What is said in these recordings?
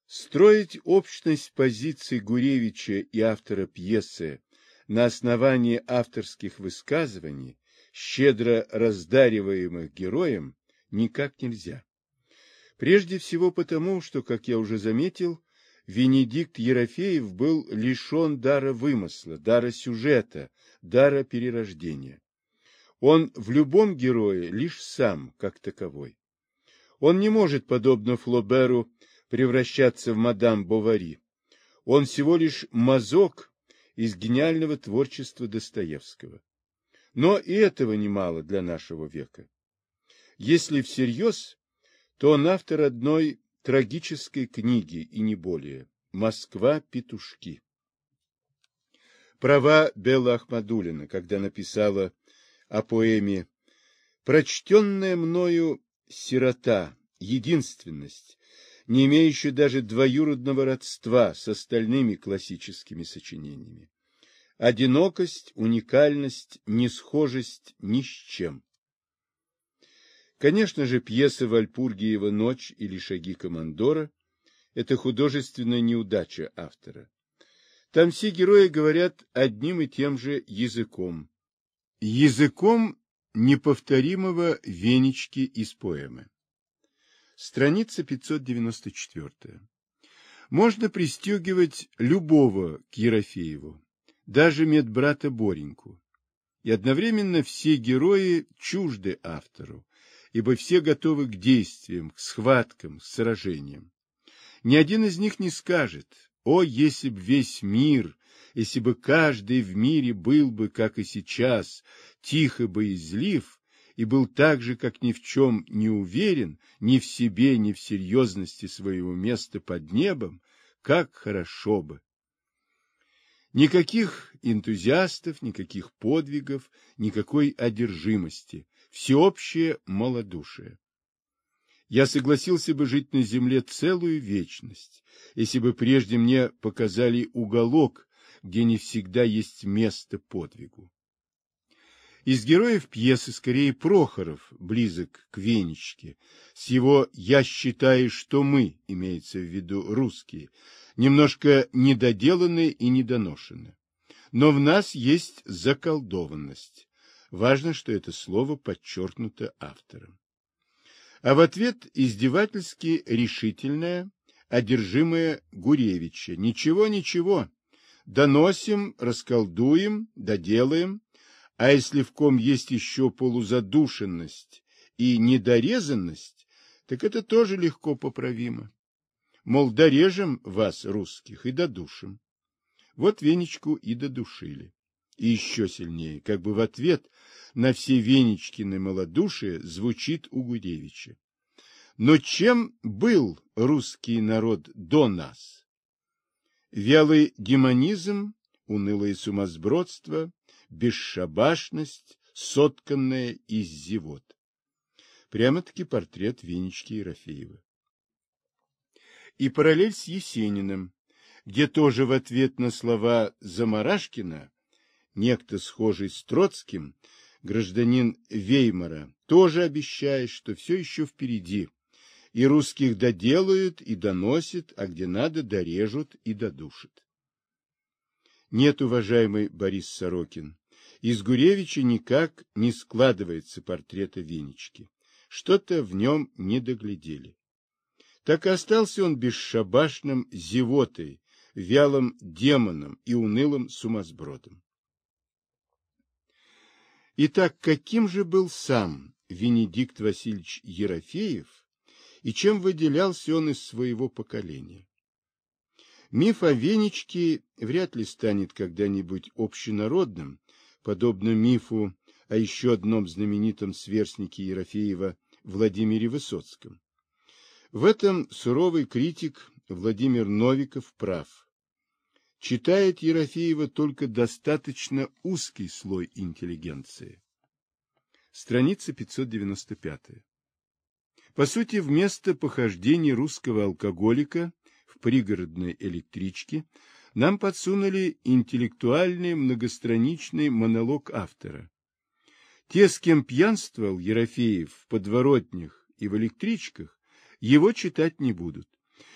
Строить общность позиций Гуревича и автора пьесы на основании авторских высказываний, щедро раздариваемых героем, никак нельзя. Прежде всего потому, что, как я уже заметил, Венедикт Ерофеев был лишен дара вымысла, дара сюжета, дара перерождения. Он в любом герое лишь сам, как таковой. Он не может, подобно Флоберу, превращаться в мадам Бовари. Он всего лишь мазок из гениального творчества Достоевского. Но и этого немало для нашего века. Если всерьез, то он автор одной трагической книги и не более «Москва-петушки». Права Белла Ахмадуллина, когда написала о поэме «Прочтенная мною сирота, единственность, не имеющая даже двоюродного родства с остальными классическими сочинениями. Одинокость, уникальность, несхожесть ни с чем». Конечно же, пьеса Вальпургиева «Ночь» или «Шаги командора» — это художественная неудача автора. Там все герои говорят одним и тем же языком. Языком неповторимого Венечки из поэмы. Страница 594. Можно пристегивать любого к Ерофееву, даже медбрата Бореньку. И одновременно все герои чужды автору, ибо все готовы к действиям, к схваткам, к сражениям. Ни один из них не скажет: «О, если б весь мир, если бы каждый в мире был бы, как и сейчас, тихо боязлив, и был так же, как ни в чем не уверен, ни в себе, ни в серьезности своего места под небом, как хорошо бы». Никаких энтузиастов, никаких подвигов, никакой одержимости, всеобщее малодушие. Я согласился бы жить на земле целую вечность, если бы прежде мне показали уголок, где не всегда есть место подвигу. Из героев пьесы скорее Прохоров близок к Венечке, с его «я считаю, что мы», имеется в виду русские, немножко недоделаны и недоношены. Но в нас есть заколдованность. Важно, что это слово подчеркнуто автором. А в ответ издевательски решительное, одержимое Гуревича: «Ничего, ничего, доносим, расколдуем, доделаем, а если в ком есть еще полузадушенность и недорезанность, так это тоже легко поправимо. Мол, дорежем вас, русских, и додушим». Вот Венечку и додушили. И еще сильнее, как бы в ответ на все Венечкины малодушие, звучит у Гуревича: «Но чем был русский народ до нас? Вялый демонизм, унылое сумасбродство, бесшабашность, сотканная из зевот». Прямо-таки портрет Венечки Ерофеева. И параллель с Есениным, где тоже в ответ на слова Замарашкина некто, схожий с Троцким, гражданин Веймара, тоже обещает, что все еще впереди, и русских доделают и доносят, а где надо дорежут и додушат. Нет, уважаемый Борис Сорокин, из Гуревича никак не складывается портрета Венечки. Что-то в нем не доглядели. Так и остался он бесшабашным зевотой, вялым демоном и унылым сумасбродом. Итак, каким же был сам Венедикт Васильевич Ерофеев и чем выделялся он из своего поколения? Миф о Венечке вряд ли станет когда-нибудь общенародным, подобно мифу о еще одном знаменитом сверстнике Ерофеева Владимире Высоцком. В этом суровый критик Владимир Новиков прав. Читает Ерофеева только достаточно узкий слой интеллигенции. Страница 595. По сути, вместо похождений русского алкоголика в пригородной электричке нам подсунули интеллектуальный многостраничный монолог автора. Те, с кем пьянствовал Ерофеев в подворотнях и в электричках, его читать не будут.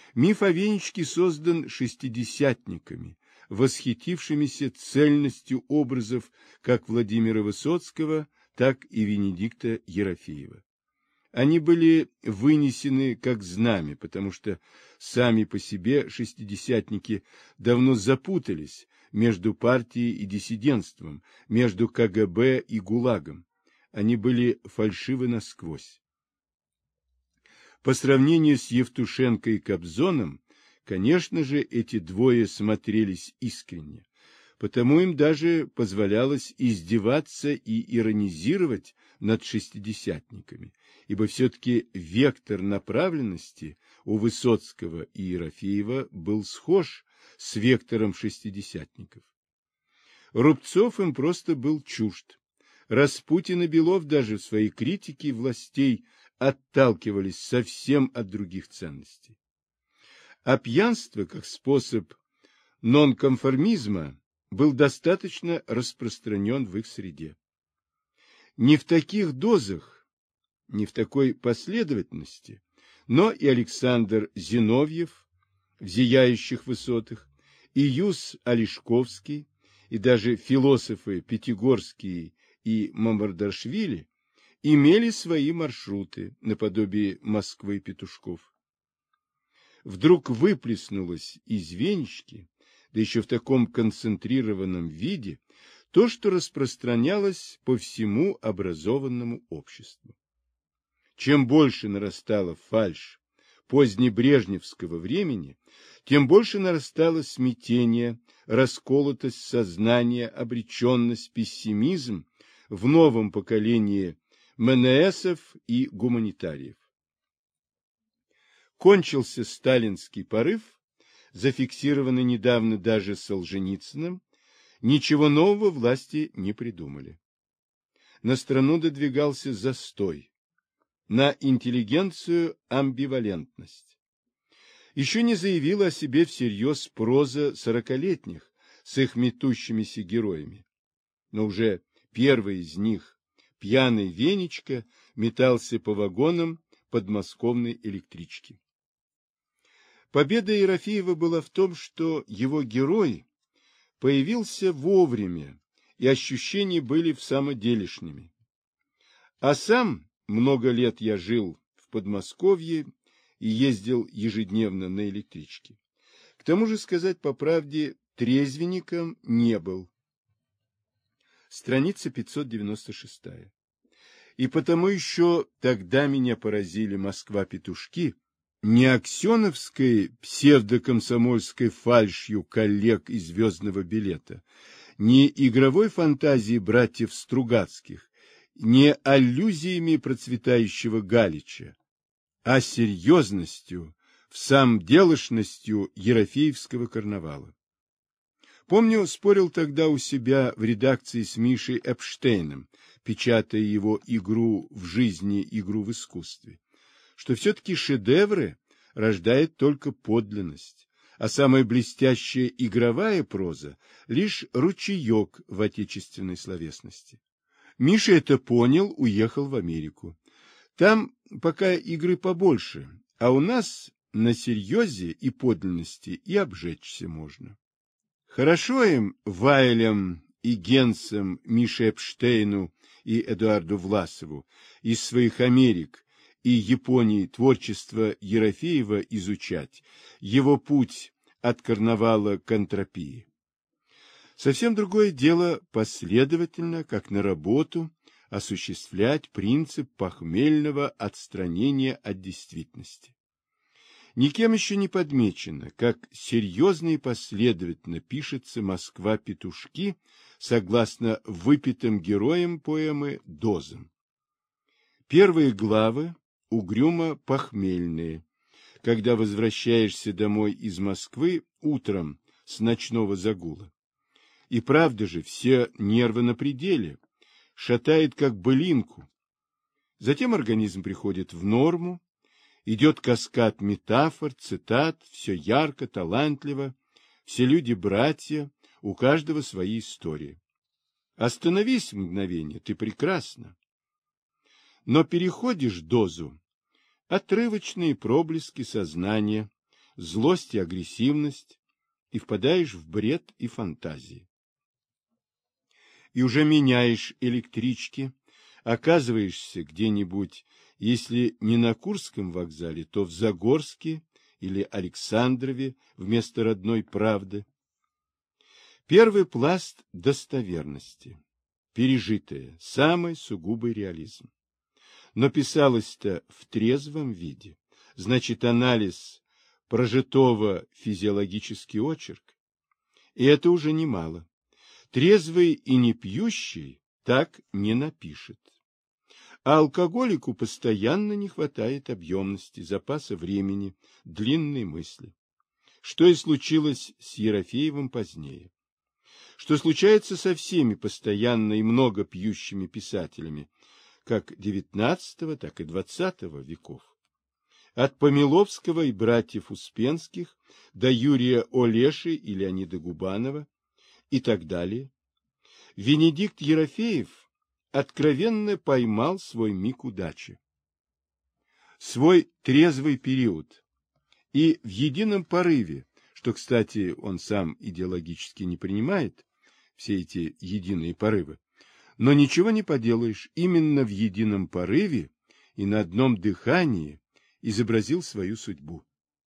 Миф о Венечке создан шестидесятниками, восхитившимися цельностью образов как Владимира Высоцкого, так и Венедикта Ерофеева. Они были вынесены как знамя, потому что сами по себе шестидесятники давно запутались между партией и диссидентством, между КГБ и ГУЛАГом. Они были фальшивы насквозь. По сравнению с Евтушенко и Кобзоном, конечно же, эти двое смотрелись искренне, потому им даже позволялось издеваться и иронизировать над шестидесятниками, ибо все-таки вектор направленности у Высоцкого и Ерофеева был схож с вектором шестидесятников. Рубцов им просто был чужд. Распутин и Белов даже в своей критике властей отталкивались совсем от других ценностей. А пьянство, как способ нонконформизма, был достаточно распространен в их среде. Не в таких дозах, не в такой последовательности, но и Александр Зиновьев в «Зияющих высотах», и Юс Олешковский, и даже философы Пятигорский и Мамардаршвили имели свои маршруты наподобие Москвы-Петушков. Вдруг выплеснулось из Венечки, да еще в таком концентрированном виде, то, что распространялось по всему образованному обществу. Чем больше нарастала фальшь позднебрежневского времени, тем больше нарастало смятение, расколотость сознания, обреченность, пессимизм в новом поколении МНСов и гуманитариев. Кончился сталинский порыв, зафиксированный недавно даже Солженицыным, ничего нового власти не придумали. На страну додвигался застой, на интеллигенцию амбивалентность. Еще не заявила о себе всерьез проза сорокалетних с их метущимися героями, но уже первый из них, пьяный Венечка, метался по вагонам подмосковной электрички. Победа Ерофеева была в том, что его герой появился вовремя, и ощущения были всамоделишными. А сам много лет я жил в Подмосковье и ездил ежедневно на электричке. К тому же, сказать по правде, трезвенником не был. Страница 596. И потому еще тогда меня поразили «Москва-петушки», не аксеновской псевдокомсомольской фальшью коллег из «Звездного билета», не игровой фантазией братьев Стругацких, не аллюзиями процветающего Галича, а серьезностью, всамделошностью Ерофеевского карнавала. Помню, спорил тогда у себя в редакции с Мишей Эпштейном, печатая его «Игру в жизни, игру в искусстве», что все-таки шедевры рождает только подлинность, а самая блестящая игровая проза — лишь ручеек в отечественной словесности. Миша это понял, уехал в Америку. Там пока игры побольше, а у нас на серьезе и подлинности и обжечься можно. Хорошо им, Вайлям и Генсам, Мише Эпштейну и Эдуарду Власову из своих Америк и Японии творчество Ерофеева изучать, его путь от карнавала к антропии. Совсем другое дело последовательно, как на работу, осуществлять принцип похмельного отстранения от действительности. Никем еще не подмечено, как серьезно и последовательно пишется «Москва-петушки» согласно выпитым героям поэмы дозам. Первые главы угрюмо похмельные, когда возвращаешься домой из Москвы утром с ночного загула. И правда же, все нервы на пределе, шатает как былинку. Затем организм приходит в норму, идет каскад метафор, цитат, все ярко, талантливо, все люди братья, у каждого свои истории. Остановись в мгновение, ты прекрасна. Но переходишь дозу, отрывочные проблески сознания, злость и агрессивность, и впадаешь в бред и фантазии. И уже меняешь электрички, оказываешься где-нибудь, если не на Курском вокзале, то в Загорске или Александрове вместо родной правды. Первый пласт достоверности, пережитое, самый сугубый реализм. Но писалось-то в трезвом виде, значит, анализ прожитого физиологический очерк. И это уже немало. Трезвый и не пьющий так не напишет. А алкоголику постоянно не хватает объемности, запаса времени, длинной мысли. Что и случилось с Ерофеевым позднее. Что случается со всеми постоянно и много пьющими писателями, как XIX, так и XX веков. От Помиловского и братьев Успенских до Юрия Олеши и Леонида Губанова и так далее. Венедикт Ерофеев откровенно поймал свой миг удачи, свой трезвый период, и в едином порыве, что, кстати, он сам идеологически не принимает, все эти единые порывы, но ничего не поделаешь, именно в едином порыве и на одном дыхании изобразил свою судьбу.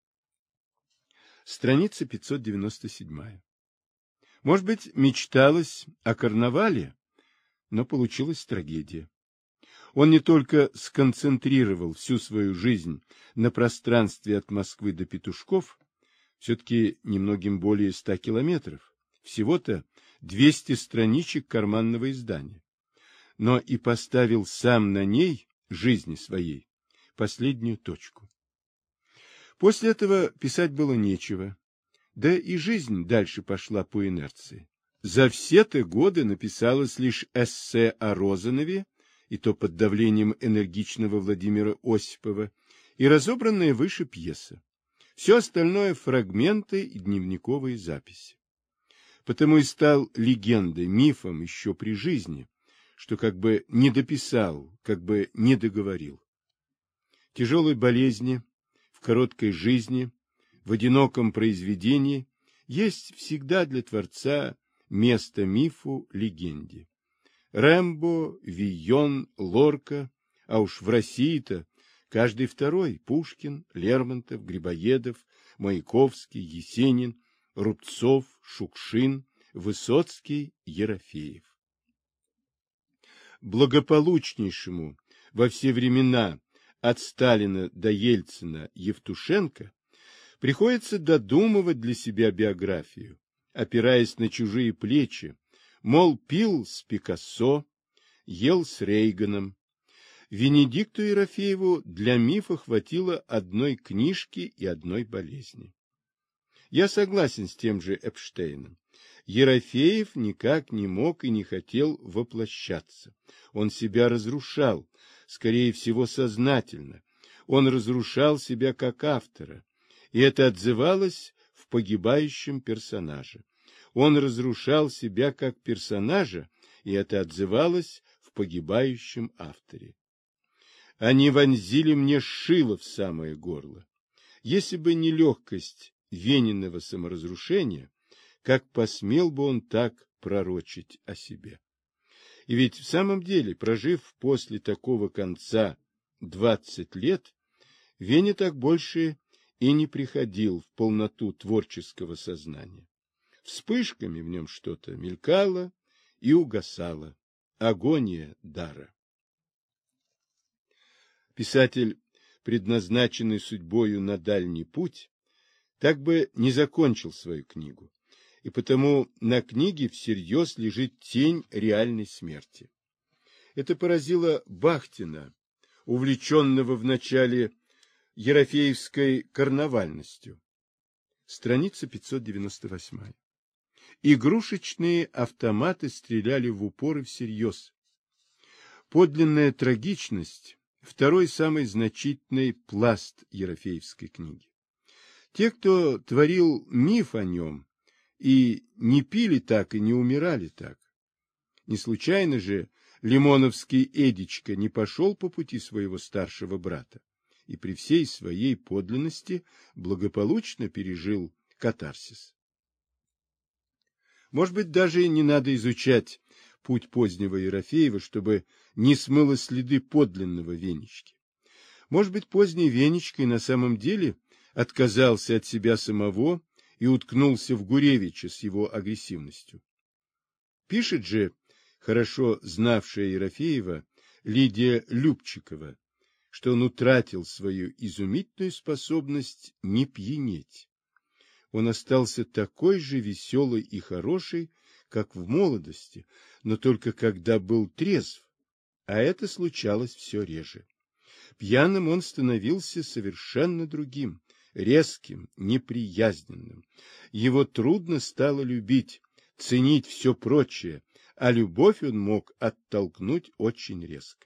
Страница 597. Может быть, мечталось о карнавале, но получилась трагедия. Он не только сконцентрировал всю свою жизнь на пространстве от Москвы до Петушков, все-таки немногим более 100 километров, всего-то 200 страничек карманного издания, но и поставил сам на ней, жизни своей, последнюю точку. После этого писать было нечего, да и жизнь дальше пошла по инерции. За все-то годы написалось лишь эссе о Розанове, и то под давлением энергичного Владимира Осипова, и разобранная выше пьеса. Все остальное — фрагменты и дневниковые записи. Потому и стал легендой, мифом еще при жизни, что как бы не дописал, как бы не договорил. Тяжелой болезни, в короткой жизни, в одиноком произведении есть всегда для творца место мифу, легенде. Рэмбо, Вийон, Лорка, а уж в России-то каждый второй — Пушкин, Лермонтов, Грибоедов, Маяковский, Есенин, Рубцов, Шукшин, Высоцкий, Ерофеев. Благополучнейшему во все времена от Сталина до Ельцина Евтушенко приходится додумывать для себя биографию, опираясь на чужие плечи, мол, пил с Пикассо, ел с Рейганом. Венедикту Ерофееву для мифа хватило одной книжки и одной болезни. Я согласен с тем же Эпштейном. Ерофеев никак не мог и не хотел воплощаться. Он себя разрушал, скорее всего, сознательно. Он разрушал себя как автора, и это отзывалось в погибающем персонаже. Он разрушал себя как персонажа, и это отзывалось в погибающем авторе. Они вонзили мне шило в самое горло. Если бы не легкость Вениного саморазрушения, как посмел бы он так пророчить о себе? И ведь в самом деле, прожив после такого конца 20 лет, Веня так больше и не приходил в полноту творческого сознания. Вспышками в нем что-то мелькало и угасало. Агония дара. Писатель, предназначенный судьбою на дальний путь, так бы не закончил свою книгу, и потому на книге всерьез лежит тень реальной смерти. Это поразило Бахтина, увлеченного в начале ерофеевской карнавальностью. Страница 598. Игрушечные автоматы стреляли в упор и всерьез. Подлинная трагичность — второй самый значительный пласт ерофеевской книги. Те, кто творил миф о нем, и не пили так, и не умирали так. Не случайно же лимоновский Эдичка не пошел по пути своего старшего брата. и при всей своей подлинности благополучно пережил катарсис. Может быть, даже не надо изучать путь позднего Ерофеева, чтобы не смыло следы подлинного Венечки. Может быть, поздний Венечка и на самом деле отказался от себя самого и уткнулся в Гуревича с его агрессивностью. Пишет же хорошо знавшая Ерофеева Лидия Любчикова, что он утратил свою изумительную способность не пьянеть. Он остался такой же веселый и хороший, как в молодости, но только когда был трезв, а это случалось все реже. Пьяным он становился совершенно другим, резким, неприязненным. Его трудно стало любить, ценить все прочее, а любовь он мог оттолкнуть очень резко.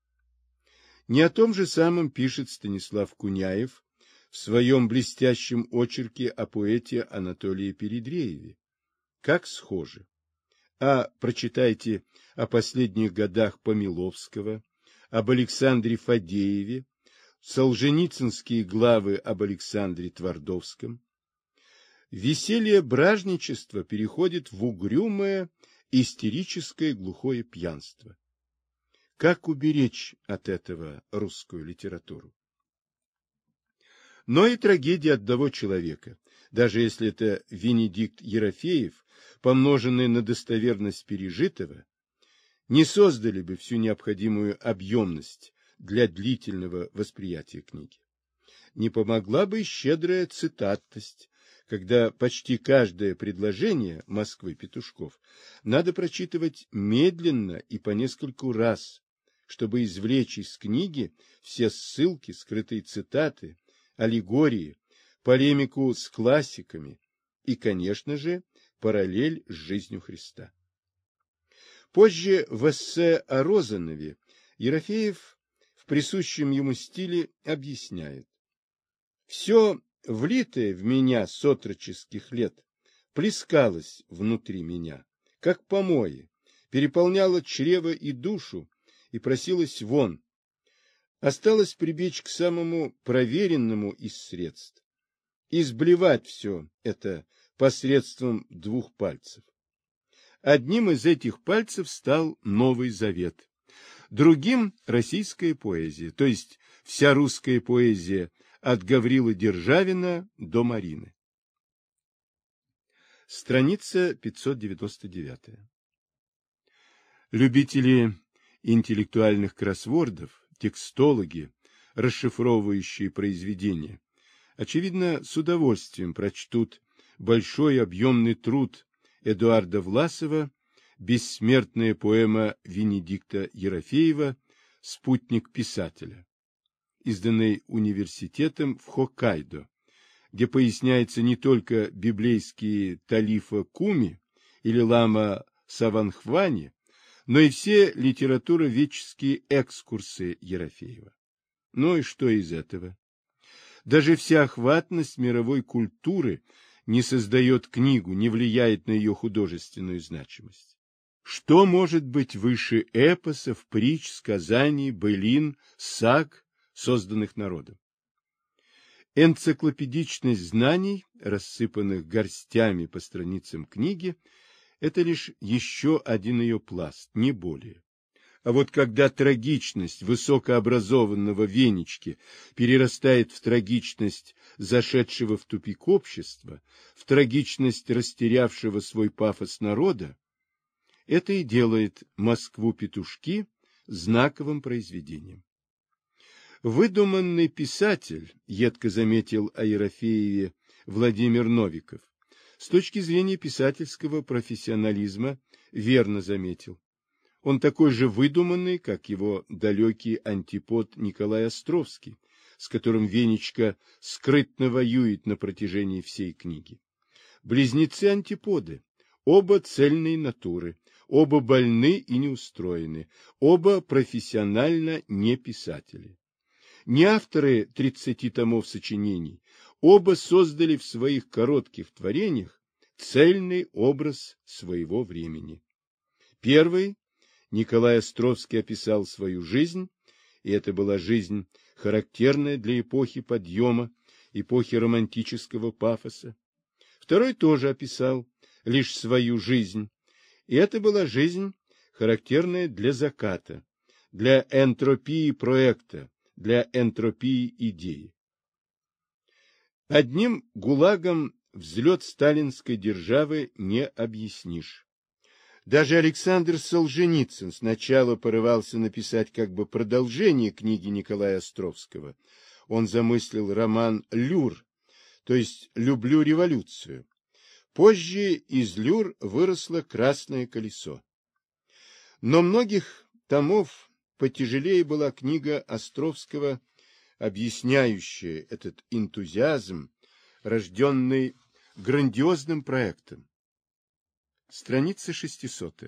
Не о том же самом пишет Станислав Куняев в своем блестящем очерке о поэте Анатолии Передрееве. Как схоже. А прочитайте о последних годах Помиловского, об Александре Фадееве, солженицынские главы об Александре Твардовском. Веселье бражничества переходит в угрюмое, истерическое глухое пьянство. Как уберечь от этого русскую литературу? Но и трагедия одного человека, даже если это Венедикт Ерофеев, помноженный на достоверность пережитого, не создали бы всю необходимую объемность для длительного восприятия книги. Не помогла бы и щедрая цитатность, когда почти каждое предложение Москвы-Петушков надо прочитывать медленно и по нескольку раз, чтобы извлечь из книги все ссылки, скрытые цитаты, аллегории, полемику с классиками и, конечно же, параллель с жизнью Христа. Позже в эссе о Розанове Ерофеев в присущем ему стиле объясняет: «Все влитое в меня с отроческих лет плескалось внутри меня, как помои, переполняло чрево и душу и просилось вон. Осталось прибечь к самому проверенному из средств, изблевать все это посредством двух пальцев. Одним из этих пальцев стал Новый Завет, другим – российская поэзия, то есть вся русская поэзия от Гаврила Державина до Марины». Страница 599. Любители интеллектуальных кроссвордов, текстологи, расшифровывающие произведения, очевидно, с удовольствием прочтут большой объемный труд Эдуарда Власова «Бессмертная поэма Венедикта Ерофеева. Спутник писателя», изданный университетом в Хоккайдо, где поясняется не только библейские Талифа Куми или Лама Саванхвани, но и все литературоведческие экскурсы Ерофеева. Ну и что из этого? Даже вся охватность мировой культуры не создает книгу, не влияет на ее художественную значимость. Что может быть выше эпосов, притч, сказаний, былин, саг, созданных народом? Энциклопедичность знаний, рассыпанных горстями по страницам книги, это лишь еще один ее пласт, не более. А вот когда трагичность высокообразованного Венечки перерастает в трагичность зашедшего в тупик общества, в трагичность растерявшего свой пафос народа, это и делает «Москву-петушки» знаковым произведением. Выдуманный писатель, едко заметил о Ерофееве Владимир Новиков, с точки зрения писательского профессионализма верно заметил. Он такой же выдуманный, как его далекий антипод Николай Островский, с которым Венечка скрытно воюет на протяжении всей книги. Близнецы-антиподы, оба цельные натуры, оба больны и неустроены, оба профессионально не писатели. Не авторы 30 томов сочинений, оба создали в своих коротких творениях цельный образ своего времени. Первый Николай Островский описал свою жизнь, и это была жизнь характерное для эпохи подъема, эпохи романтического пафоса. Второй тоже описал лишь свою жизнь, и это была жизнь, характерная для заката, для энтропии проекта, для энтропии идеи. Одним ГУЛАГом взлет сталинской державы не объяснишь. Даже Александр Солженицын сначала порывался написать как бы продолжение книги Николая Островского. Он замыслил роман «Люр», то есть «Люблю революцию». Позже из «Люр» выросло «Красное колесо». Но многих томов потяжелее была книга Островского, объясняющая этот энтузиазм, рожденный грандиозным проектом. Страница 600.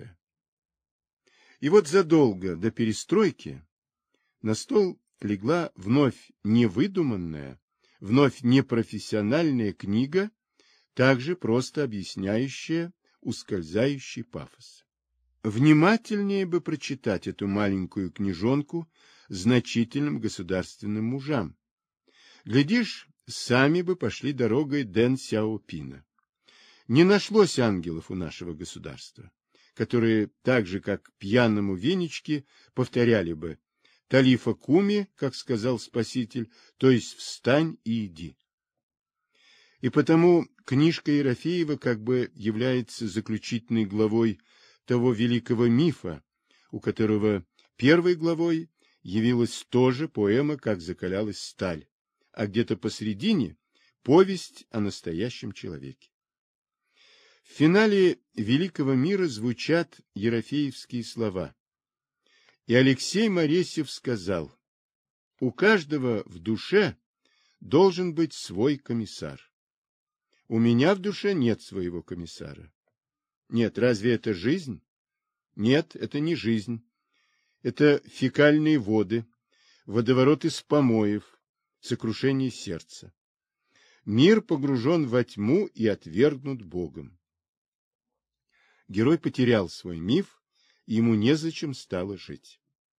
И вот задолго до перестройки на стол легла вновь невыдуманная, вновь непрофессиональная книга, также просто объясняющая ускользающий пафос. Внимательнее бы прочитать эту маленькую книжонку значительным государственным мужам. Глядишь, сами бы пошли дорогой Дэн Сяопина. Не нашлось ангелов у нашего государства, которые, так же как пьяному Венечке, повторяли бы «Талифа куми», как сказал Спаситель, то есть «встань и иди». И потому книжка Ерофеева как бы является заключительной главой того великого мифа, у которого первой главой явилась тоже поэма «Как закалялась сталь», а где-то посредине повесть о настоящем человеке. В финале «Великого мира» звучат ерофеевские слова. И Алексей Моресьев сказал: «У каждого в душе должен быть свой комиссар. У меня в душе нет своего комиссара». Нет, разве это жизнь? Нет, это не жизнь. Это фекальные воды, водоворот из помоев, сокрушение сердца. Мир погружен во тьму и отвергнут Богом. Герой потерял свой миф, и ему незачем стало жить.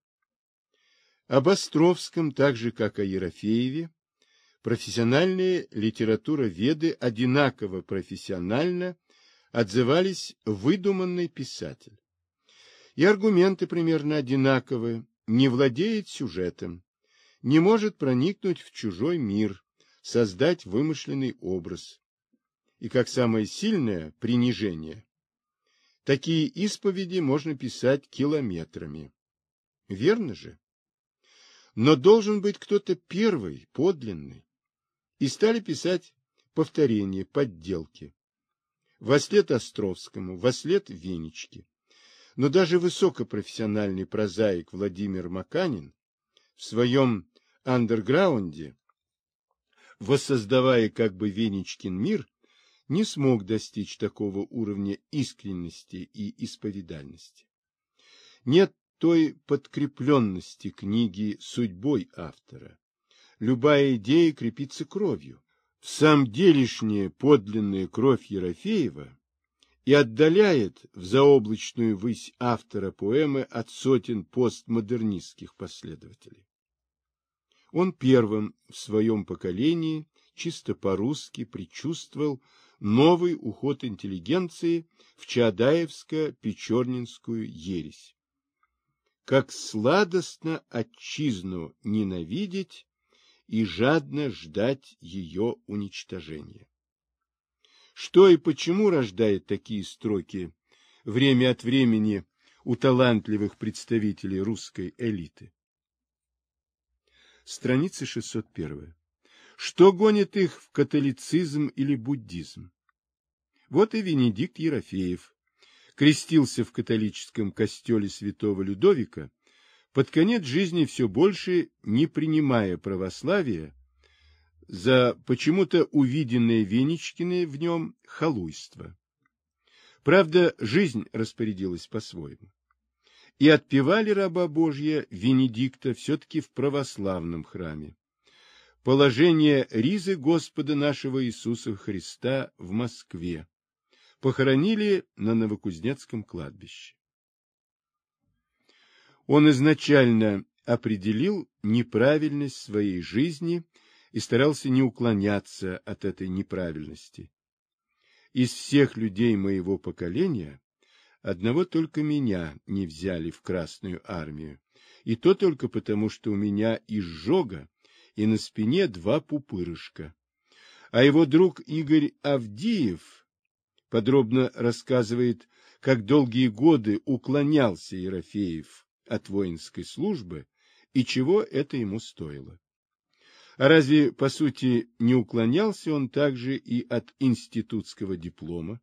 Об Островском, так же как о Ерофееве, профессиональные литературоведы одинаково профессионально отзывались выдуманный писатель. И аргументы примерно одинаковы: не владеет сюжетом, не может проникнуть в чужой мир, создать вымышленный образ. И как самое сильное принижение, такие исповеди можно писать километрами. Верно же? Но должен быть кто-то первый, подлинный. И стали писать повторения, подделки. Вослед Островскому, вослед Венечке. Но даже высокопрофессиональный прозаик Владимир Маканин в своем андерграунде, воссоздавая как бы Венечкин мир, не смог достичь такого уровня искренности и исповедальности. Нет той подкрепленности книги судьбой автора. Любая идея крепится кровью. В самом делешняя подлинная кровь Ерофеева и отдаляет в заоблачную высь автора поэмы от сотен постмодернистских последователей. Он первым в своем поколении чисто по-русски предчувствовал новый уход интеллигенции в Чаадаевско-Печорнинскую ересь. Как сладостно отчизну ненавидеть и жадно ждать ее уничтожения. Что и почему рождает такие строки время от времени у талантливых представителей русской элиты? Страница 601. Что гонит их в католицизм или буддизм? Вот и Венедикт Ерофеев крестился в католическом костеле святого Людовика, под конец жизни все больше не принимая православия за почему-то увиденное Венечкиной в нем халуйство. Правда, жизнь распорядилась по-своему. И отпевали раба Божья Венедикта все-таки в православном храме. Положение ризы Господа нашего Иисуса Христа в Москве похоронили на Новокузнецком кладбище. Он изначально определил неправильность своей жизни и старался не уклоняться от этой неправильности. Из всех людей моего поколения одного только меня не взяли в Красную армию, и то только потому, что у меня изжога и на спине 2 пупырышка. А его друг Игорь Авдеев подробно рассказывает, как долгие годы уклонялся Ерофеев от воинской службы и чего это ему стоило. А разве, по сути, не уклонялся он также и от институтского диплома?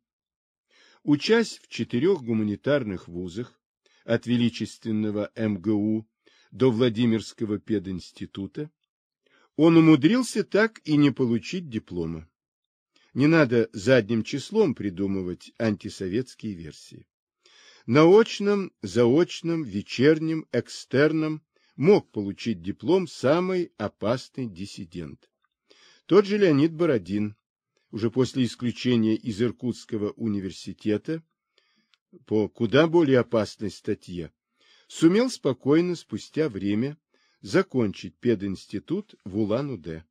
Учась в 4 гуманитарных вузах, от величественного МГУ до Владимирского пединститута, он умудрился так и не получить диплома. Не надо задним числом придумывать антисоветские версии. На очном, заочном, вечернем, экстерном мог получить диплом самый опасный диссидент. Тот же Леонид Бородин, уже после исключения из Иркутского университета, по куда более опасной статье, сумел спокойно спустя время закончить пединститут в Улан-Удэ.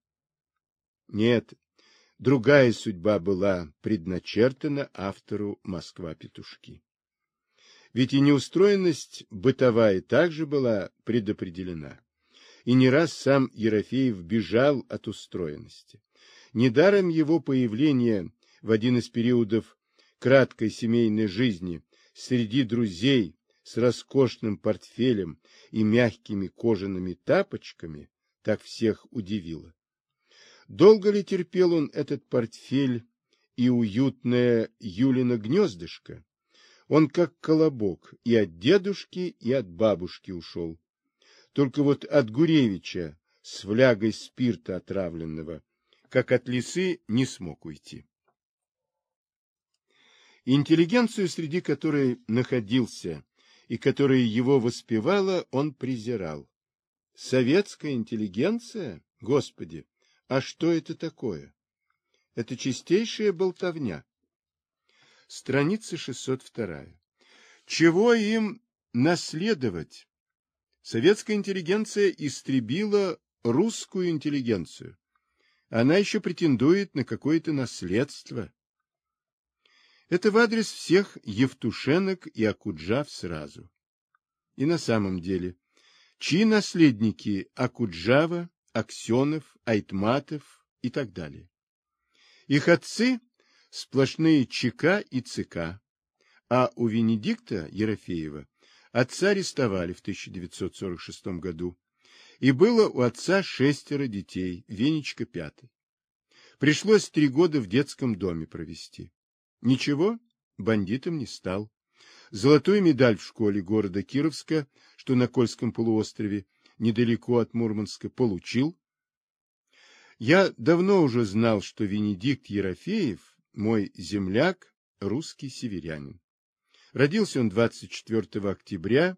Нет, другая судьба была предначертана автору «Москва-петушки». Ведь и неустроенность бытовая также была предопределена. И не раз сам Ерофеев бежал от устроенности. Недаром его появление в один из периодов краткой семейной жизни среди друзей с роскошным портфелем и мягкими кожаными тапочками так всех удивило. Долго ли терпел он этот портфель и уютное Юлино гнездышко? Он как колобок и от дедушки, и от бабушки ушел. Только вот от Гуревича с флягой спирта отравленного, как от лисы, не смог уйти. Интеллигенцию, среди которой находился и которая его воспевала, он презирал. Советская интеллигенция? Господи, а что это такое? Это чистейшая болтовня. Страница 602. Чего им наследовать? Советская интеллигенция истребила русскую интеллигенцию. Она еще претендует на какое-то наследство. Это в адрес всех Евтушенок и Окуджав сразу. И на самом деле, чьи наследники Окуджава, Аксенов, Айтматов и так далее? Их отцы – сплошные ЧК и ЦК, а у Венедикта Ерофеева отца арестовали в 1946 году, и было у отца 6 детей, Венечка 5. Пришлось 3 года в детском доме провести. Ничего, бандитом не стал. Золотую медаль в школе города Кировска, что на Кольском полуострове, недалеко от Мурманска, получил. Я давно уже знал, что Венедикт Ерофеев, мой земляк, русский северянин. Родился он 24 октября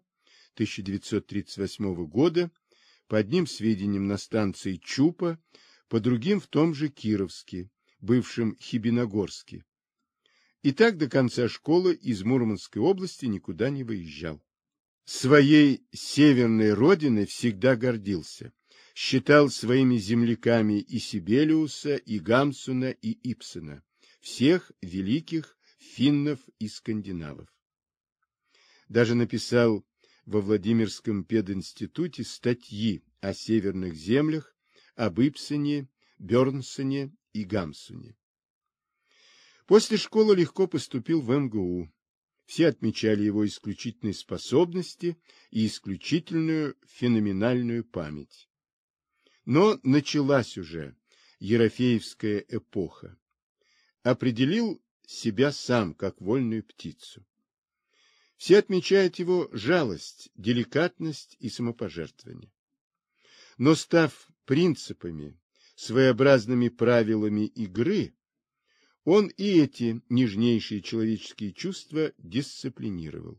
1938 года, по одним сведениям на станции Чупа, по другим в том же Кировске, бывшем Хибиногорске. И так до конца школы из Мурманской области никуда не выезжал. Своей северной родиной всегда гордился. Считал своими земляками и Сибелиуса, и Гамсуна, и Ибсена, всех великих финнов и скандинавов. Даже написал во Владимирском пединституте статьи о северных землях, об Ибсене, Бёрнсоне и Гамсуне. После школы легко поступил в МГУ. Все отмечали его исключительные способности и исключительную феноменальную память. Но началась уже Ерофеевская эпоха. Определил себя сам как вольную птицу. Все отмечают его жалость, деликатность и самопожертвование. Но став принципами, своеобразными правилами игры, он и эти нежнейшие человеческие чувства дисциплинировал.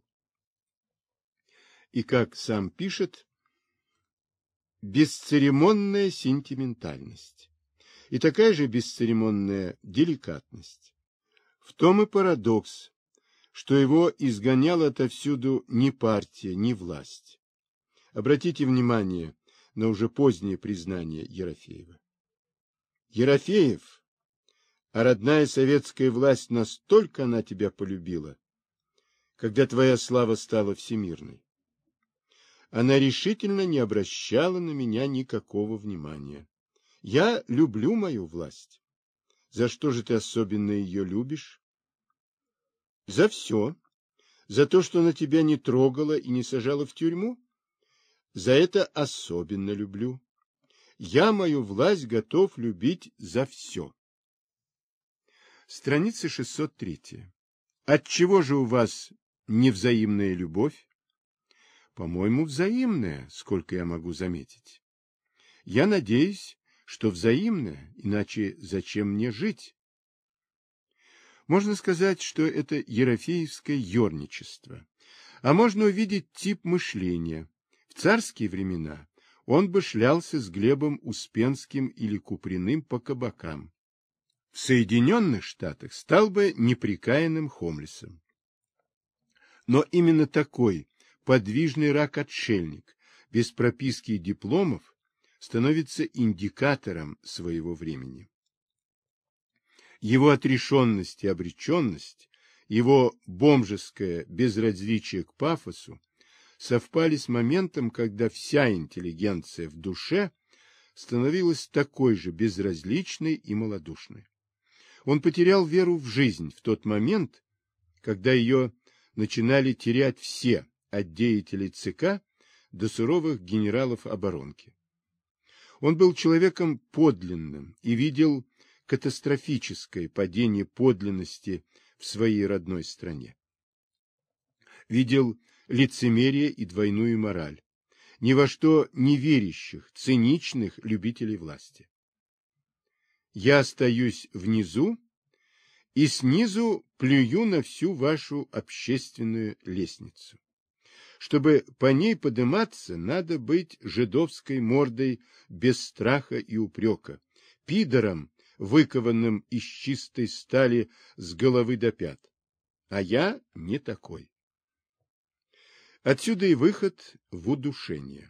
И, как сам пишет, бесцеремонная сентиментальность и такая же бесцеремонная деликатность. В том и парадокс, что его изгоняла отовсюду ни партия, ни власть. Обратите внимание на уже позднее признание Ерофеева. Ерофеев, а родная советская власть настолько она тебя полюбила, когда твоя слава стала всемирной. Она решительно не обращала на меня никакого внимания. Я люблю мою власть. За что же ты особенно ее любишь? За все. За то, что она тебя не трогала и не сажала в тюрьму? За это особенно люблю. Я мою власть готов любить за все. Страница 603. Отчего же у вас невзаимная любовь? По-моему, взаимная, сколько я могу заметить. Я надеюсь, что взаимная, иначе зачем мне жить? Можно сказать, что это ерофеевское ерничество. А можно увидеть тип мышления. В царские времена он бы шлялся с Глебом Успенским или Куприным по кабакам. В Соединенных Штатах стал бы неприкаянным хомлесом. Но именно такой подвижный рак-отшельник, без прописки и дипломов, становится индикатором своего времени. Его отрешенность и обреченность, его бомжеское безразличие к пафосу совпали с моментом, когда вся интеллигенция в душе становилась такой же безразличной и малодушной. Он потерял веру в жизнь в тот момент, когда ее начинали терять все, от деятелей ЦК до суровых генералов оборонки. Он был человеком подлинным и видел катастрофическое падение подлинности в своей родной стране. Видел лицемерие и двойную мораль, ни во что не верящих, циничных любителей власти. Я остаюсь внизу и снизу плюю на всю вашу общественную лестницу. Чтобы по ней подниматься, надо быть жидовской мордой без страха и упрека, пидором, выкованным из чистой стали с головы до пят. А я не такой. Отсюда и выход в удушение.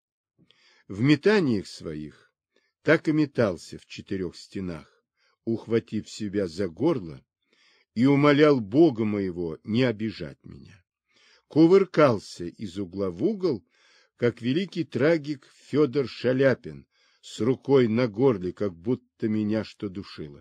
В метаниях своих так и метался в четырех стенах, ухватив себя за горло, и умолял Бога моего не обижать меня. Кувыркался из угла в угол, как великий трагик Федор Шаляпин, с рукой на горле, как будто меня что душило.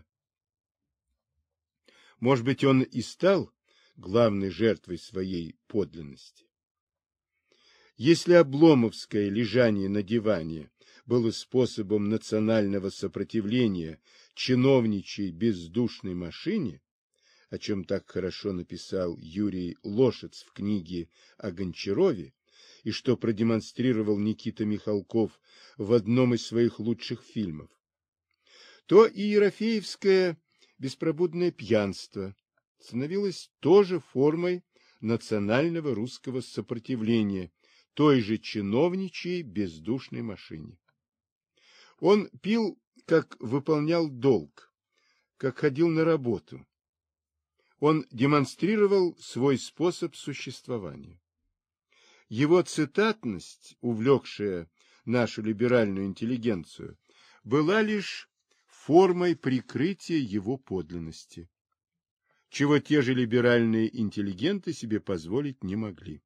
Может быть, он и стал главной жертвой своей подлинности. Если обломовское лежание на диване было способом национального сопротивления чиновничьей бездушной машине, о чем так хорошо написал Юрий Лошадц в книге о Гончарове, и что продемонстрировал Никита Михалков в одном из своих лучших фильмов, то и ерофеевское беспробудное пьянство становилось тоже формой национального русского сопротивления той же чиновничьей бездушной машине. Он пил, как выполнял долг, как ходил на работу. Он демонстрировал свой способ существования. Его цитатность, увлекшая нашу либеральную интеллигенцию, была лишь формой прикрытия его подлинности, чего те же либеральные интеллигенты себе позволить не могли.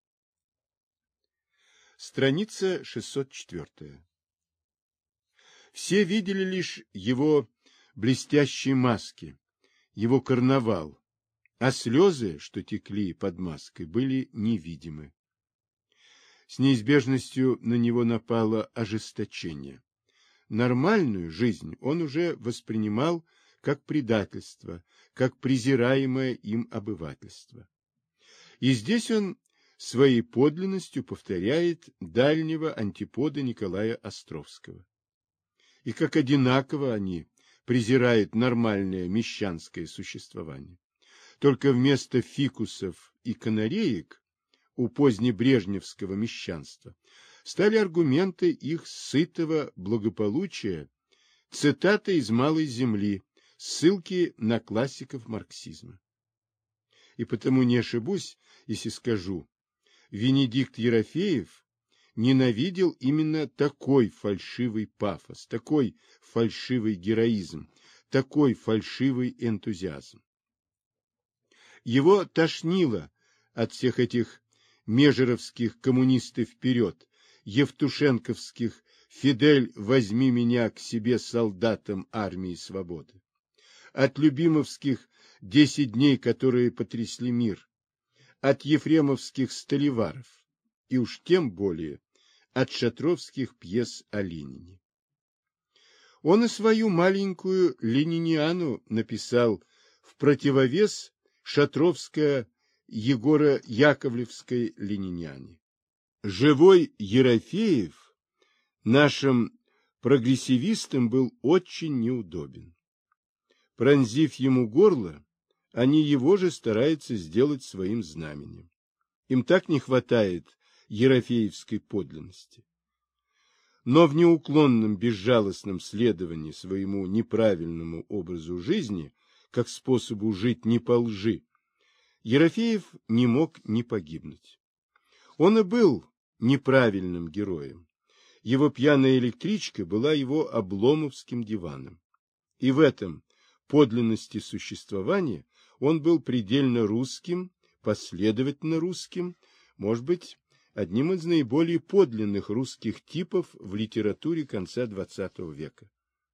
Страница 604. Все видели лишь его блестящие маски, его карнавал, а слезы, что текли под маской, были невидимы. С неизбежностью на него напало ожесточение. Нормальную жизнь он уже воспринимал как предательство, как презираемое им обывательство. И здесь он своей подлинностью повторяет дальнего антипода Николая Островского. И как одинаково они презирают нормальное мещанское существование. Только вместо фикусов и канареек у позднебрежневского мещанства стали аргументы их сытого благополучия, цитаты из «Малой земли», ссылки на классиков марксизма. И потому не ошибусь, если скажу, Венедикт Ерофеев ненавидел именно такой фальшивый пафос, такой фальшивый героизм, такой фальшивый энтузиазм. Его тошнило от всех этих межеровских коммунистов вперед, евтушенковских «Фидель, возьми меня к себе солдатам армии свободы», от любимовских «10 дней, которые потрясли мир», от ефремовских «Столиваров» и уж тем более от шатровских пьес о Ленине. Он и свою маленькую «Лениниану» написал в противовес шатровско-Егоро-Яковлевской «Лениниане». Живой Ерофеев нашим прогрессивистам был очень неудобен. Пронзив ему горло, они его же стараются сделать своим знаменем. Им так не хватает ерофеевской подлинности. Но в неуклонном безжалостном следовании своему неправильному образу жизни, как способу жить не по лжи, Ерофеев не мог не погибнуть. Он и был неправильным героем. Его пьяная электричка была его обломовским диваном. И в этом подлинности существования он был предельно русским, последовательно русским, может быть, одним из наиболее подлинных русских типов в литературе конца XX века.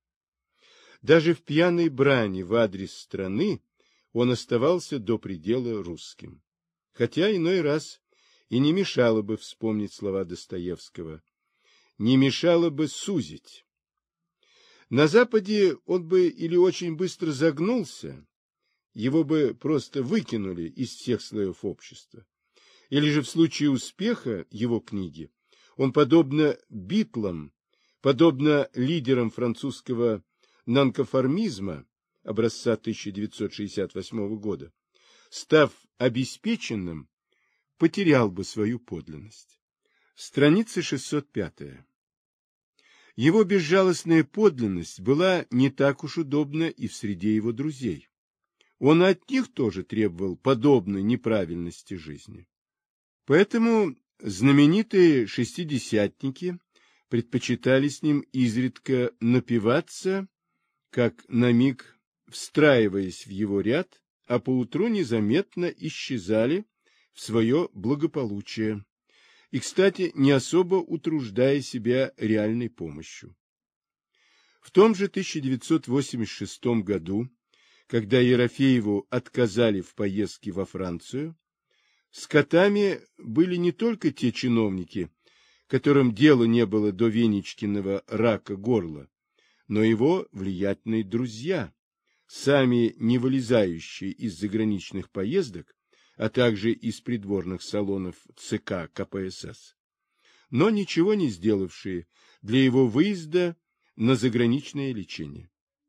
Даже в пьяной брани в адрес страны он оставался до предела русским, хотя иной раз и не мешало бы вспомнить слова Достоевского, не мешало бы сузить. На Западе он бы или очень быстро загнулся, его бы просто выкинули из всех слоев общества, или же в случае успеха его книги он, подобно Битлам, подобно лидерам французского нонконформизма образца 1968 года, став обеспеченным, потерял бы свою подлинность. Страница 605. Его безжалостная подлинность была не так уж удобна и в среде его друзей. Он от них тоже требовал подобной неправильности жизни. Поэтому знаменитые шестидесятники предпочитали с ним изредка напиваться, как на миг встраиваясь в его ряд, а поутру незаметно исчезали в свое благополучие и, кстати, не особо утруждая себя реальной помощью. В том же 1986 году, когда Ерофееву отказали в поездке во Францию, скотами были не только те чиновники, которым дела не было до Венечкиного рака горла, но его влиятельные друзья, сами не вылезающие из заграничных поездок, а также из придворных салонов ЦК КПСС, но ничего не сделавшие для его выезда на заграничное лечение.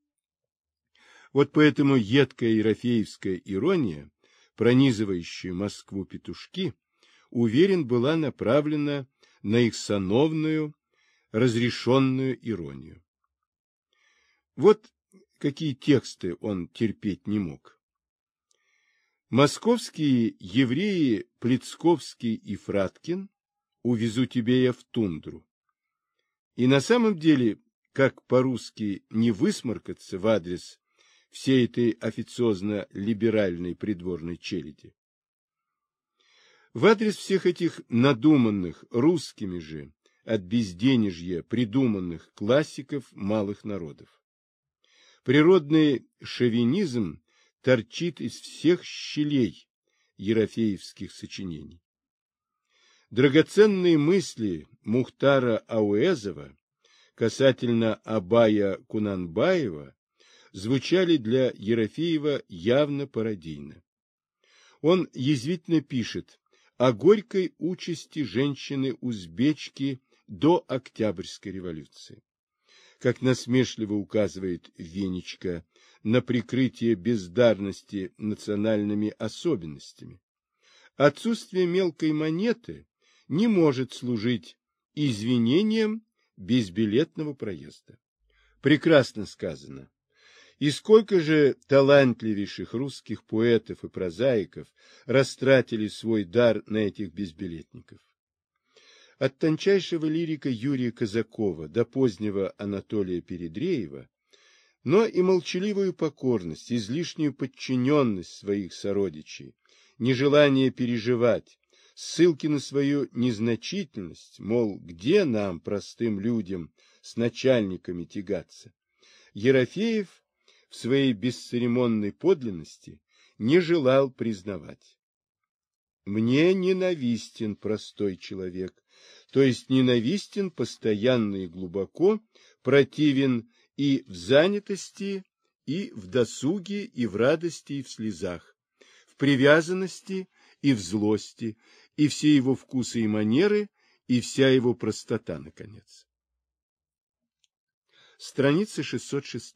Вот поэтому едкая ерофеевская ирония, пронизывающая Москву петушки, уверен, была направлена на их сановную, разрешенную иронию. Вот какие тексты он терпеть не мог. Московские евреи Плицковский и Фраткин «Увезу тебя я в тундру». И на самом деле, как по-русски не высморкаться в адрес всей этой официозно-либеральной придворной челяди? В адрес всех этих надуманных русскими же от безденежья придуманных классиков малых народов. Природный шовинизм торчит из всех щелей ерофеевских сочинений. Драгоценные мысли Мухтара Ауэзова касательно Абая Кунанбаева звучали для Ерофеева явно пародийно. Он язвительно пишет о горькой участи женщины-узбечки до Октябрьской революции. Как насмешливо указывает Венечка на прикрытие бездарности национальными особенностями. Отсутствие мелкой монеты не может служить извинением безбилетного проезда. Прекрасно сказано. И сколько же талантливейших русских поэтов и прозаиков растратили свой дар на этих безбилетников. От тончайшего лирика Юрия Казакова до позднего Анатолия Передреева, но и молчаливую покорность, излишнюю подчиненность своих сородичей, нежелание переживать, ссылки на свою незначительность, мол, где нам, простым людям, с начальниками тягаться, Ерофеев в своей бесцеремонной подлинности не желал признавать. Мне ненавистен простой человек, то есть ненавистен постоянно и глубоко, противен и в занятости, и в досуге, и в радости, и в слезах, в привязанности, и в злости, и все его вкусы и манеры, и вся его простота, наконец. Страница 606.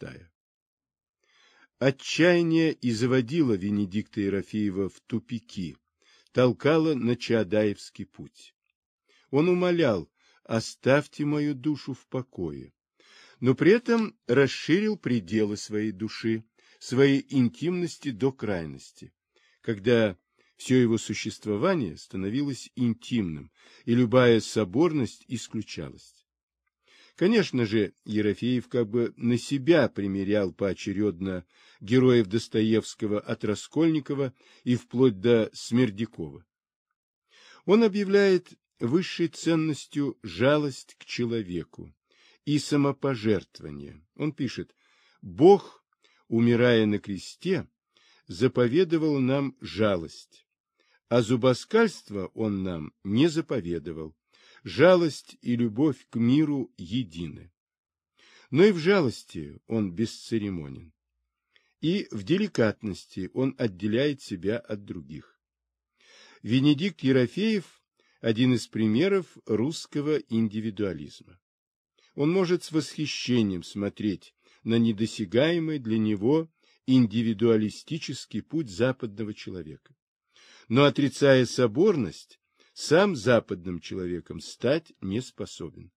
Отчаяние и заводило Венедикта Ерофеева в тупики, толкало на Чаадаевский путь. Он умолял: оставьте мою душу в покое, но при этом расширил пределы своей души, своей интимности до крайности, когда все его существование становилось интимным, и любая соборность исключалась. Конечно же, Ерофеев как бы на себя примерял поочередно героев Достоевского от Раскольникова и вплоть до Смердякова. Он объявляет высшей ценностью жалость к человеку и самопожертвование. Он пишет: «Бог, умирая на кресте, заповедовал нам жалость, а зубоскальство Он нам не заповедовал. Жалость и любовь к миру едины». Но и в жалости он бесцеремонен, и в деликатности он отделяет себя от других. Венедикт Ерофеев – один из примеров русского индивидуализма. Он может с восхищением смотреть на недосягаемый для него индивидуалистический путь западного человека, но, отрицая соборность, сам западным человеком стать не способен.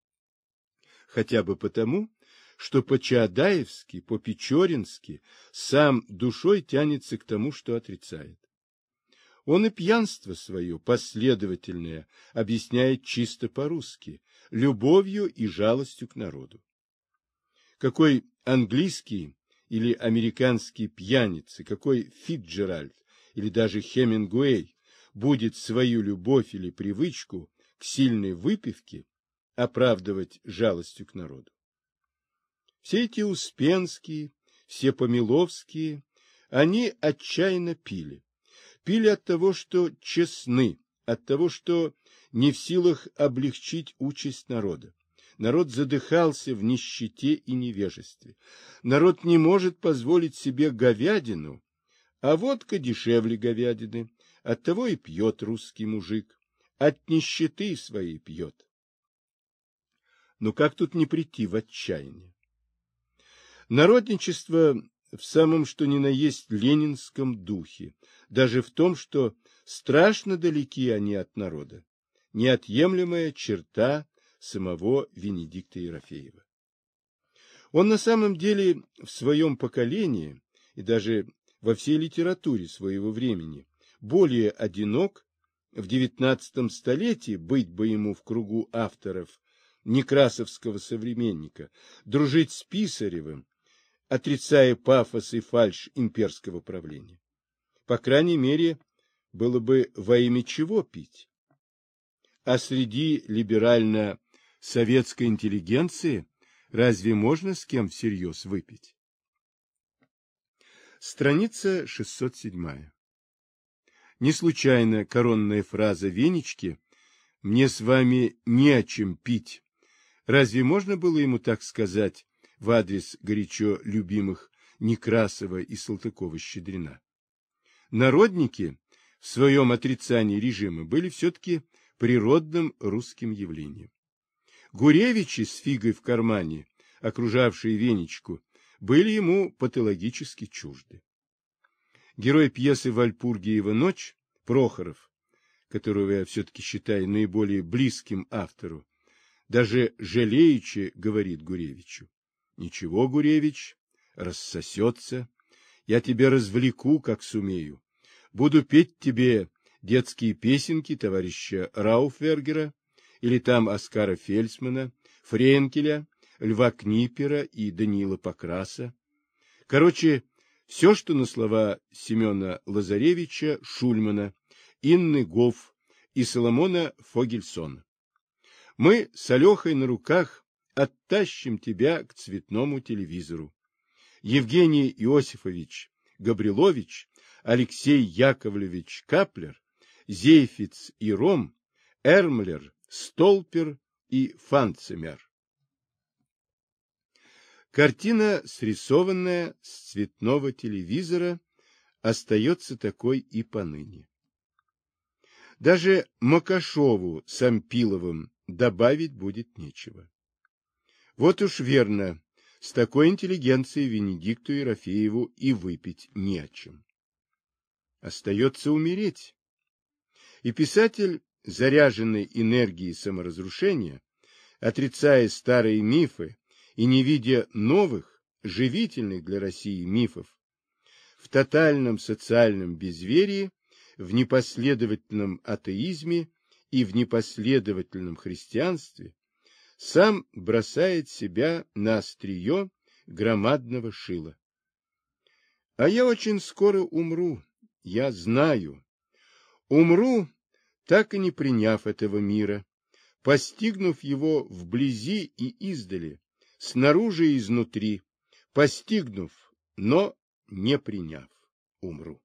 Хотя бы потому, что по-чаадаевски, по-печорински сам душой тянется к тому, что отрицает. Он и пьянство свое, последовательное, объясняет чисто по-русски, любовью и жалостью к народу. Какой английский или американский пьяница, какой Фицджеральд или даже Хемингуэй будет свою любовь или привычку к сильной выпивке оправдывать жалостью к народу? Все эти Успенские, все Помиловские, они отчаянно пили. Пили от того, что честны, от того, что не в силах облегчить участь народа. Народ задыхался в нищете и невежестве. Народ не может позволить себе говядину, а водка дешевле говядины. Оттого и пьет русский мужик, от нищеты своей пьет. Но как тут не прийти в отчаяние? Народничество в самом что ни на есть ленинском духе, даже в том, что страшно далеки они от народа, неотъемлемая черта самого Венедикта Ерофеева. Он на самом деле в своем поколении и даже во всей литературе своего времени более одинок. В XIX столетии быть бы ему в кругу авторов некрасовского современника, дружить с Писаревым, отрицая пафос и фальшь имперского правления. По крайней мере, было бы во имя чего пить. А среди либерально-советской интеллигенции разве можно с кем всерьез выпить? Страница 607. Не случайно коронная фраза Венечки «Мне с вами не о чем пить». Разве можно было ему так сказать в адрес горячо любимых Некрасова и Салтыкова-Щедрина? Народники в своем отрицании режима были все-таки природным русским явлением. Гуревичи с фигой в кармане, окружавшие Венечку, были ему патологически чужды. Герой пьесы «Вальпургиева ночь» Прохоров, которого я все-таки считаю наиболее близким автору, даже жалеючи говорит Гуревичу: «Ничего, Гуревич, рассосется, я тебя развлеку, как сумею. Буду петь тебе детские песенки товарища Рауфвергера или там Оскара Фельдсмана, Френкеля, Льва Книпера и Даниила Покраса. Короче, все, что на слова Семена Лазаревича Шульмана, Инны Гофф и Соломона Фогельсона. Мы с Алехой на руках оттащим тебя к цветному телевизору. Евгений Иосифович Габрилович, Алексей Яковлевич Каплер, Зейфиц и Ром, Эрмлер, Столпер и Фанцемер. Картина, срисованная с цветного телевизора, остается такой и поныне. Даже Макашову с Ампиловым добавить будет нечего. Вот уж верно, с такой интеллигенцией Венедикту Ерофееву и выпить не о чем. Остается умереть. И писатель, заряженный энергией саморазрушения, отрицая старые мифы и не видя новых, живительных для России мифов, в тотальном социальном безверии, в непоследовательном атеизме и в непоследовательном христианстве, сам бросает себя на острие громадного шила. А я очень скоро умру, я знаю. Умру, так и не приняв этого мира, постигнув его вблизи и издали, снаружи и изнутри, постигнув, но не приняв, умру.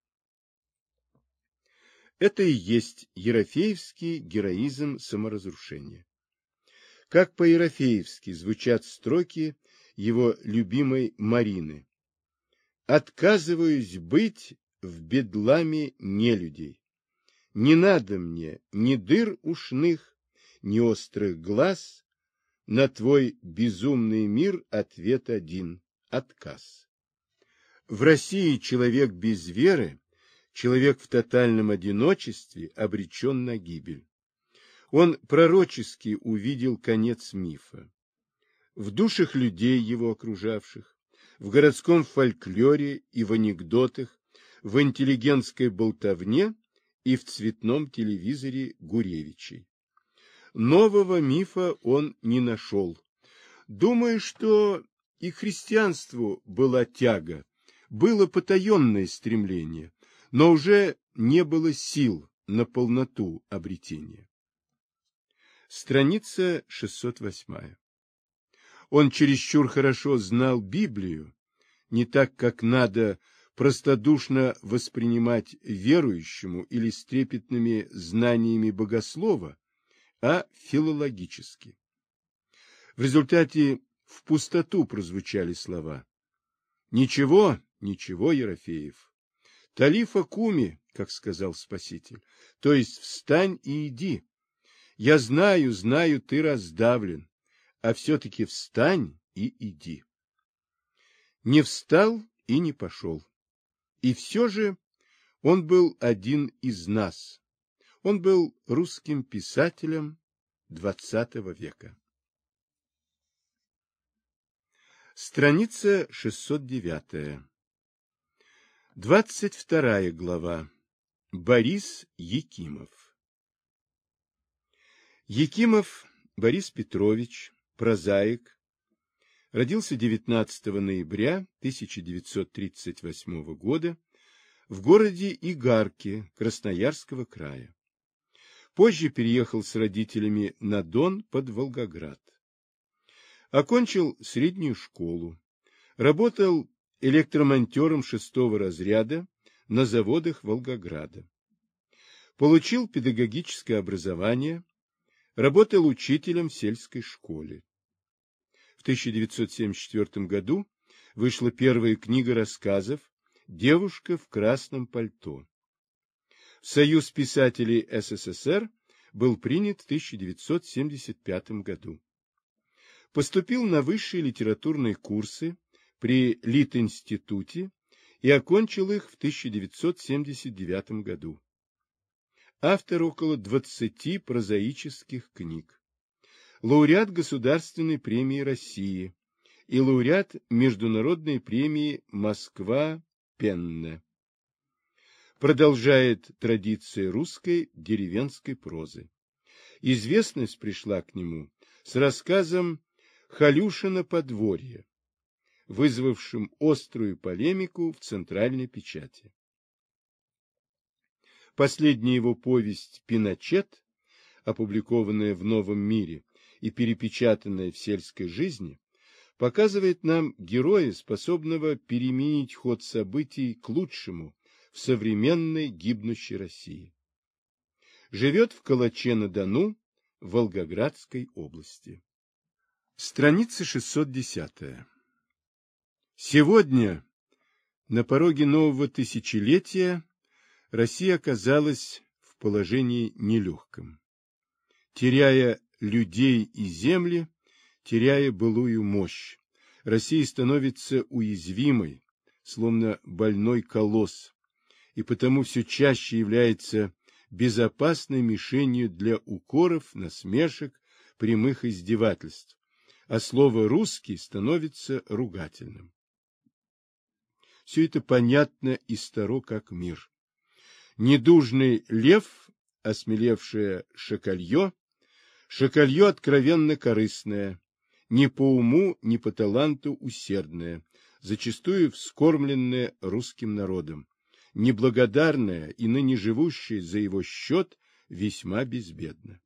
Это и есть ерофеевский героизм саморазрушения. Как по-ерофеевски звучат строки его любимой Марины: «Отказываюсь быть в бедламе нелюдей. Не надо мне ни дыр ушных, ни острых глаз. На твой безумный мир ответ один — отказ». В России человек без веры, человек в тотальном одиночестве обречен на гибель. Он пророчески увидел конец мифа. В душах людей, его окружавших, в городском фольклоре и в анекдотах, в интеллигентской болтовне и в цветном телевизоре Гуревичей. Нового мифа он не нашел. Думаю, что и христианству была тяга, было потаенное стремление, но уже не было сил на полноту обретения. Страница 608. Он чересчур хорошо знал Библию, не так, как надо простодушно воспринимать верующему или с трепетными знаниями богослова, а филологически. В результате в пустоту прозвучали слова. Ничего, ничего, Ерофеев. Талифа куми, как сказал Спаситель, то есть встань и иди. Я знаю, знаю, ты раздавлен, а все-таки встань и иди. Не встал и не пошел. И все же он был один из нас. Он был русским писателем XX века. Страница 609. 22 глава. Борис Якимов. Якимов Борис Петрович, прозаик, родился 19 ноября 1938 года в городе Игарке Красноярского края. Позже переехал с родителями на Дон под Волгоград. Окончил среднюю школу. Работал электромонтером 6-го разряда на заводах Волгограда. Получил педагогическое образование. Работал учителем в сельской школе. В 1974 году вышла первая книга рассказов «Девушка в красном пальто». В Союз писателей СССР был принят в 1975 году. Поступил на высшие литературные курсы при Литинституте и окончил их в 1979 году. Автор около 20 прозаических книг. Лауреат Государственной премии России и лауреат Международной премии Москва-Пенне. Продолжает традиции русской деревенской прозы. Известность пришла к нему с рассказом «Халюшина подворье», вызвавшим острую полемику в центральной печати. Последняя его повесть «Пиночет», опубликованная в «Новом мире» и перепечатанная в «Сельской жизни», показывает нам героя, способного переменить ход событий к лучшему в современной гибнущей России. Живет в Калаче-на-Дону, Волгоградской области. Страница 610. Сегодня, на пороге нового тысячелетия, Россия оказалась в положении нелегком. Теряя людей и земли, теряя былую мощь, Россия становится уязвимой, словно больной колосс, и потому все чаще является безопасной мишенью для укоров, насмешек, прямых издевательств, а слово «русский» становится ругательным. Все это понятно и старо, как мир. Недужный лев, осмелевшее шакалье, шакалье откровенно корыстное, ни по уму, ни по таланту усердное, зачастую вскормленное русским народом, неблагодарное и ныне живущее за его счет весьма безбедно.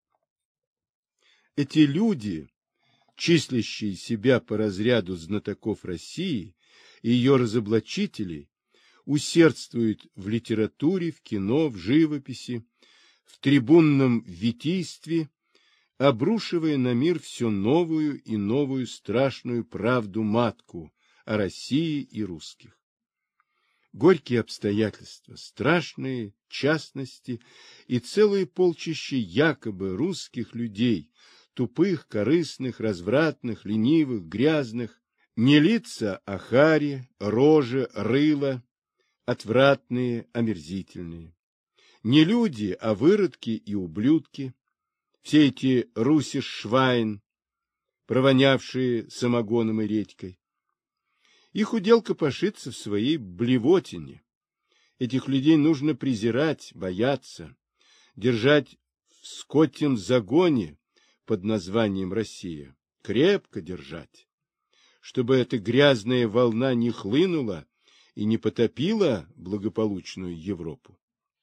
Эти люди, числящие себя по разряду знатоков России и ее разоблачителей, усердствуют в литературе, в кино, в живописи, в трибунном витийстве, обрушивая на мир все новую и новую страшную правду-матку о России и русских. Горькие обстоятельства, страшные частности и целые полчища якобы русских людей, тупых, корыстных, развратных, ленивых, грязных, не лица, а хари, рожи, рыла, отвратные, омерзительные. Не люди, а выродки и ублюдки. Все эти русиш-швайн, провонявшие самогоном и редькой. Их удел копошиться в своей блевотине. Этих людей нужно презирать, бояться, держать в скотьем загоне под названием Россия, крепко держать, чтобы эта грязная волна не хлынула и не потопила благополучную Европу.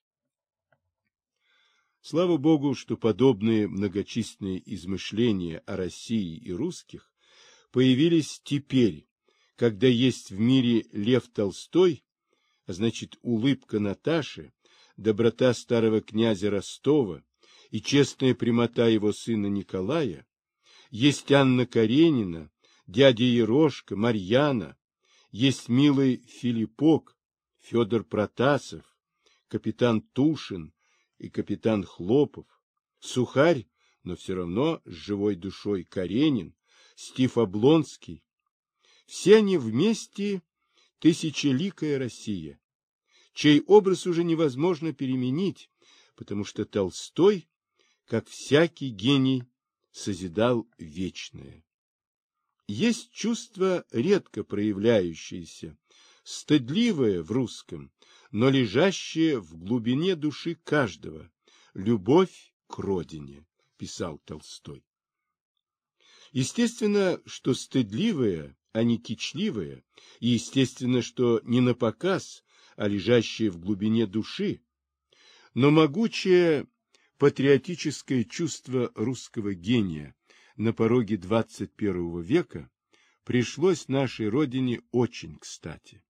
Слава Богу, что подобные многочисленные измышления о России и русских появились теперь, когда есть в мире Лев Толстой, а значит улыбка Наташи, доброта старого князя Ростова и честная прямота его сына Николая, есть Анна Каренина, дядя Ерошка, Марьяна, есть милый Филиппок, Федор Протасов, капитан Тушин и капитан Хлопов, сухарь, но все равно с живой душой Каренин, Стив Облонский. Все они вместе тысячеликая Россия, чей образ уже невозможно переменить, потому что Толстой, как всякий гений, созидал вечное. Есть чувство, редко проявляющееся, стыдливое в русском, но лежащее в глубине души каждого, любовь к родине, писал Толстой. Естественно, что стыдливое, а не кичливое, и естественно, что не напоказ, а лежащее в глубине души, но могучее патриотическое чувство русского гения на пороге 21 века пришлось нашей родине очень кстати.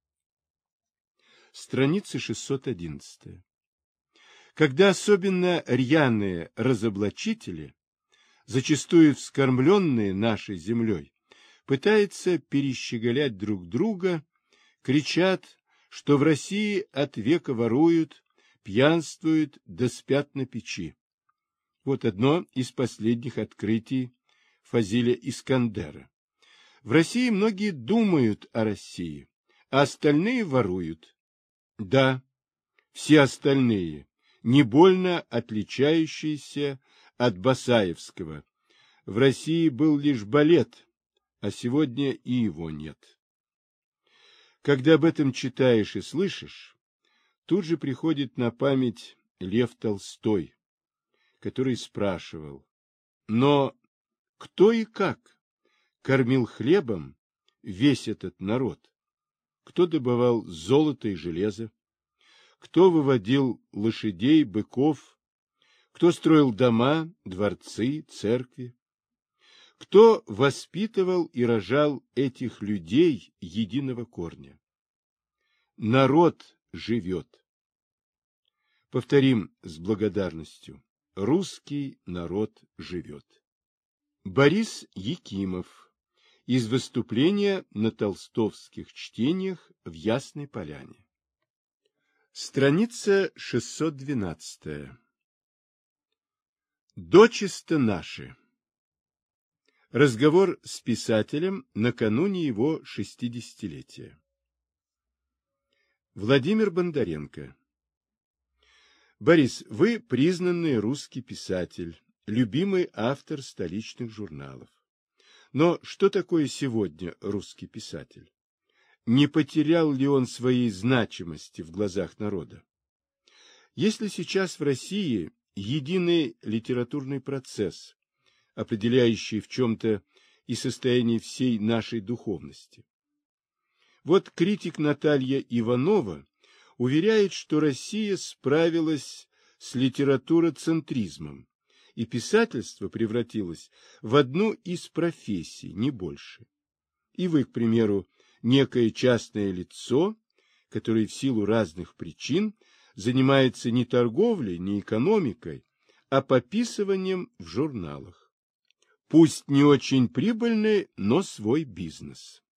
Страница 611. Когда особенно рьяные разоблачители, зачастую вскормленные нашей землей, пытаются перещеголять друг друга, кричат, что в России от века воруют, пьянствуют да спят на печи. Вот одно из последних открытий Фазиля Искандера. В России многие думают о России, а остальные воруют. Да, все остальные, не больно отличающиеся от Басаевского. В России был лишь балет, а сегодня и его нет. Когда об этом читаешь и слышишь, тут же приходит на память Лев Толстой, который спрашивал: но кто и как кормил хлебом весь этот народ? Кто добывал золото и железо? Кто выводил лошадей, быков? Кто строил дома, дворцы, церкви? Кто воспитывал и рожал этих людей единого корня? Народ живет. Повторим с благодарностью: русский народ живет. Борис Якимов. Из выступления на толстовских чтениях в Ясной Поляне. Страница 612. Дочисто наши. Разговор с писателем накануне его 60-летия. Владимир Бондаренко. Борис, вы признанный русский писатель, любимый автор столичных журналов. Но что такое сегодня русский писатель? Не потерял ли он своей значимости в глазах народа? Если сейчас в России единый литературный процесс, определяющий в чем-то и состояние всей нашей духовности. Вот критик Наталья Иванова уверяет, что Россия справилась с литературоцентризмом, и писательство превратилось в одну из профессий, не больше. И вы, к примеру, некое частное лицо, которое в силу разных причин занимается не торговлей, не экономикой, а пописыванием в журналах. Пусть не очень прибыльный, но свой бизнес.